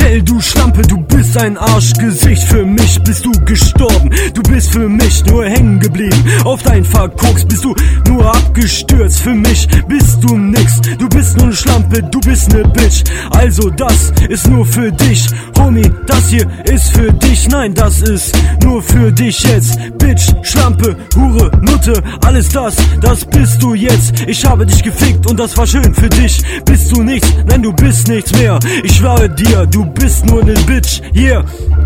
Schnell, du Schlampe, du bist ein Arschgesicht. Für mich bist du gestorben, du bist für mich nur hängen geblieben. Auf dein Verkoks bist du nur abgestürzt. Für mich bist du nix, du bist nur eine Schlampe, du bist ne Bitch. Also das ist nur für dich, Homie, das hier ist für dich. Nein, das ist nur für dich jetzt. Bitch, Schlampe, Hure, Nutte, alles das bist du jetzt. Ich habe dich gefickt und das war schön für dich. Bist du nichts, nein, du bist nichts mehr. Ich schwöre dir, du bist nur ne Bitch, yeah.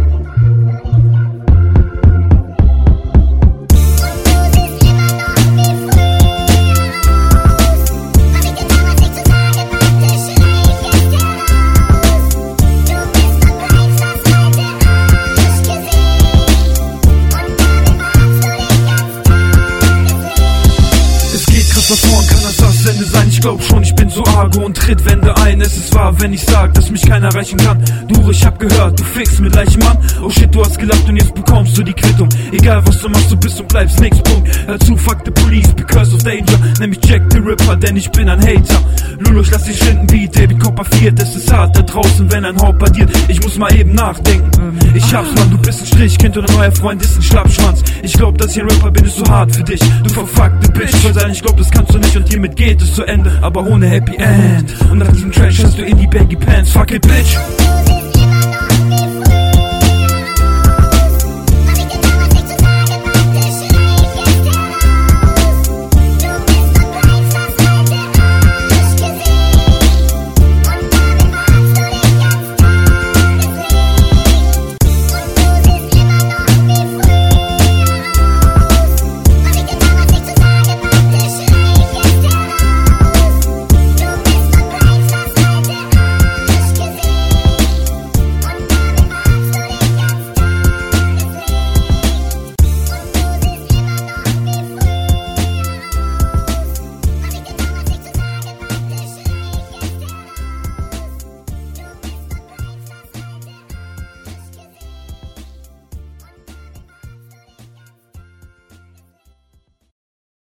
Davor kann das Ende sein, ich glaub schon, ich bin so argo und tritt Wände ein. Es ist wahr, wenn ich sag, dass mich keiner erreichen kann. Du, ich hab gehört, du fickst mit gleichem Mann. Oh shit, du hast gelacht und jetzt bekommst du die Quittung. Egal was du machst, du bist und bleibst, nix, Punkt. Hör zu, fuck the police, because of danger. Nenn mich Jack the Ripper, denn ich bin ein Hater. Lulu, ich lass dich schinden wie David Copperfield. Es ist hart da draußen, wenn ein Haupt pardiert. Ich muss mal eben nachdenken. Ich hab's, Mann, du bist ein Strichkind und ein neuer Freund ist ein Schlappschwanz. Ich glaub, dass ich ein Rapper bin, ist so hart für dich. Du verfuckte Bitch, soll sein, ich glaub, das kannst du nicht und hiermit geht es zu Ende, aber ohne Happy End. Und nach diesem Trash hast du in die Baggy Pants, fuck it, bitch.